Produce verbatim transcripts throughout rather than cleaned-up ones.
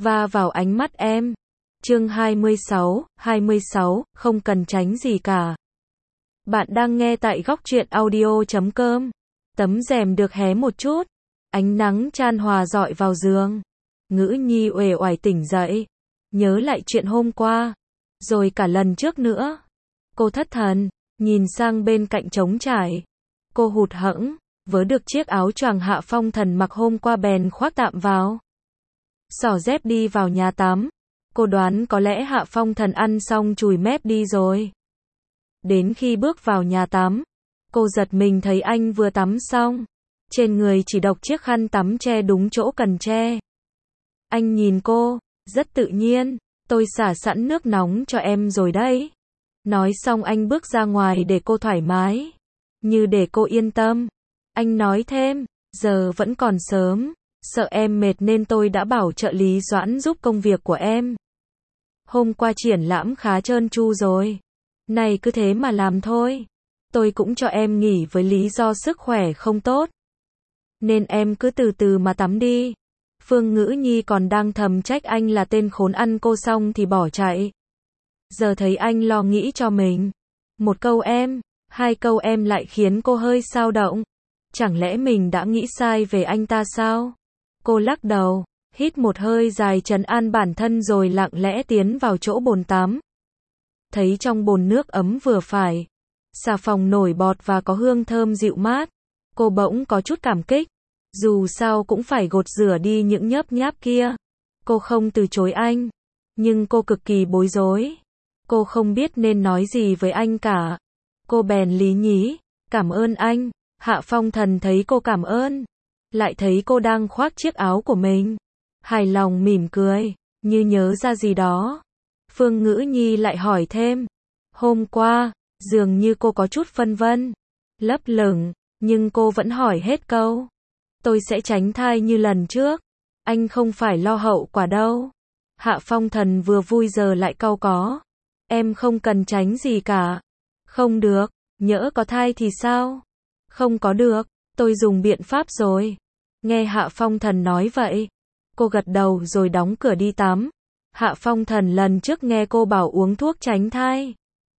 va vào ánh mắt em. Chương hai mươi sáu, hai mươi sáu, không cần tránh gì cả. Bạn đang nghe tại góc truyện audio chấm com. Tấm rèm được hé một chút, ánh nắng chan hòa rọi vào giường. Ngữ Nhi uể oải tỉnh dậy, nhớ lại chuyện hôm qua, rồi cả lần trước nữa. Cô thất thần, nhìn sang bên cạnh trống trải. Cô hụt hẫng, vớ được chiếc áo choàng Hạ Phong Thần mặc hôm qua bèn khoác tạm vào. Xỏ dép đi vào nhà tắm. Cô đoán có lẽ Hạ Phong Thần ăn xong chùi mép đi rồi. Đến khi bước vào nhà tắm, cô giật mình thấy anh vừa tắm xong. Trên người chỉ độc chiếc khăn tắm che đúng chỗ cần che. Anh nhìn cô, rất tự nhiên, tôi xả sẵn nước nóng cho em rồi đấy. Nói xong anh bước ra ngoài để cô thoải mái, như để cô yên tâm. Anh nói thêm, giờ vẫn còn sớm, sợ em mệt nên tôi đã bảo trợ lý Doãn giúp công việc của em. Hôm qua triển lãm khá trơn tru rồi, này cứ thế mà làm thôi. Tôi cũng cho em nghỉ với lý do sức khỏe không tốt, nên em cứ từ từ mà tắm đi. Phương Ngữ Nhi còn đang thầm trách anh là tên khốn ăn cô xong thì bỏ chạy. Giờ thấy anh lo nghĩ cho mình. Một câu em, hai câu em lại khiến cô hơi xao động. Chẳng lẽ mình đã nghĩ sai về anh ta sao? Cô lắc đầu, hít một hơi dài trấn an bản thân rồi lặng lẽ tiến vào chỗ bồn tắm. Thấy trong bồn nước ấm vừa phải, xà phòng nổi bọt và có hương thơm dịu mát. Cô bỗng có chút cảm kích. Dù sao cũng phải gột rửa đi những nhớp nháp kia. Cô không từ chối anh, nhưng cô cực kỳ bối rối. Cô không biết nên nói gì với anh cả. Cô bèn lý nhí, cảm ơn anh. Hạ Phong Thần thấy cô cảm ơn, lại thấy cô đang khoác chiếc áo của mình. Hài lòng mỉm cười, như nhớ ra gì đó. Phương Ngữ Nhi lại hỏi thêm. Hôm qua, dường như cô có chút phân vân, lấp lửng, nhưng cô vẫn hỏi hết câu. Tôi sẽ tránh thai như lần trước. Anh không phải lo hậu quả đâu. Hạ Phong Thần vừa vui giờ lại cau có. Em không cần tránh gì cả. Không được, nhỡ có thai thì sao? Không có được, tôi dùng biện pháp rồi. Nghe Hạ Phong Thần nói vậy, cô gật đầu rồi đóng cửa đi tắm. Hạ Phong Thần lần trước nghe cô bảo uống thuốc tránh thai,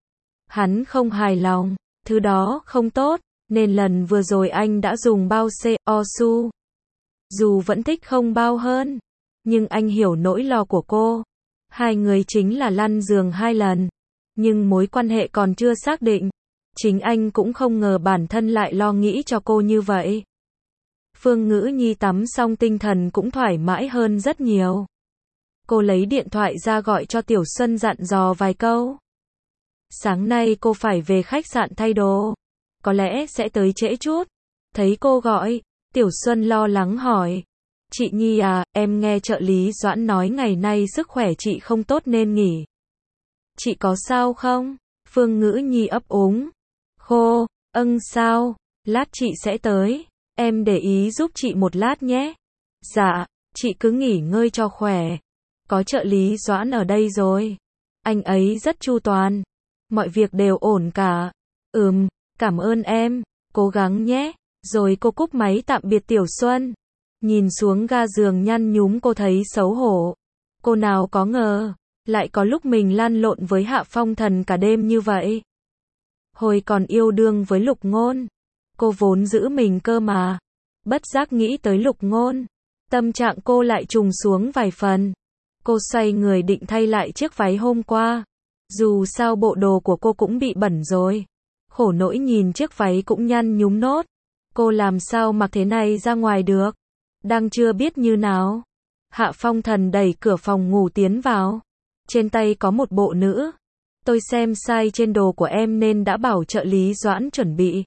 hắn không hài lòng, thứ đó không tốt, nên lần vừa rồi anh đã dùng bao C O su. Dù vẫn thích không bao hơn, nhưng anh hiểu nỗi lo của cô. Hai người chính là lăn giường hai lần, nhưng mối quan hệ còn chưa xác định. Chính anh cũng không ngờ bản thân lại lo nghĩ cho cô như vậy. Phương Ngữ Nhi tắm xong tinh thần cũng thoải mái hơn rất nhiều. Cô lấy điện thoại ra gọi cho Tiểu Xuân dặn dò vài câu. Sáng nay cô phải về khách sạn thay đồ, có lẽ sẽ tới trễ chút. Thấy cô gọi, Tiểu Xuân lo lắng hỏi. Chị Nhi à, em nghe trợ lý Doãn nói ngày nay sức khỏe chị không tốt nên nghỉ. Chị có sao không? Phương Ngữ Nhi ấp úng. Khô, âng sao, lát chị sẽ tới. Em để ý giúp chị một lát nhé. Dạ, chị cứ nghỉ ngơi cho khỏe. Có trợ lý Doãn ở đây rồi. Anh ấy rất chu toàn. Mọi việc đều ổn cả. Ừm, cảm ơn em. Cố gắng nhé. Rồi cô cúp máy tạm biệt Tiểu Xuân. Nhìn xuống ga giường nhăn nhúm cô thấy xấu hổ. Cô nào có ngờ, lại có lúc mình lăn lộn với Hạ Phong Thần cả đêm như vậy. Hồi còn yêu đương với Lục Ngôn, cô vốn giữ mình cơ mà. Bất giác nghĩ tới Lục Ngôn, tâm trạng cô lại trùng xuống vài phần. Cô xoay người định thay lại chiếc váy hôm qua. Dù sao bộ đồ của cô cũng bị bẩn rồi. Khổ nỗi nhìn chiếc váy cũng nhăn nhúm nốt. Cô làm sao mặc thế này ra ngoài được? Đang chưa biết như nào, Hạ Phong Thần đẩy cửa phòng ngủ tiến vào. Trên tay có một bộ nữ. Tôi xem size trên đồ của em nên đã bảo trợ lý Doãn chuẩn bị.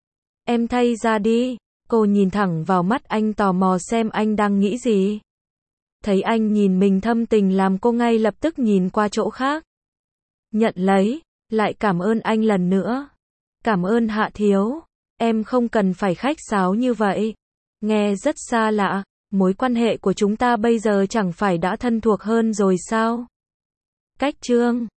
Em thay ra đi. Cô nhìn thẳng vào mắt anh tò mò xem anh đang nghĩ gì. Thấy anh nhìn mình thâm tình làm cô ngay lập tức nhìn qua chỗ khác. Nhận lấy, lại cảm ơn anh lần nữa. Cảm ơn Hạ thiếu. Em không cần phải khách sáo như vậy. Nghe rất xa lạ, mối quan hệ của chúng ta bây giờ chẳng phải đã thân thuộc hơn rồi sao? Cách chương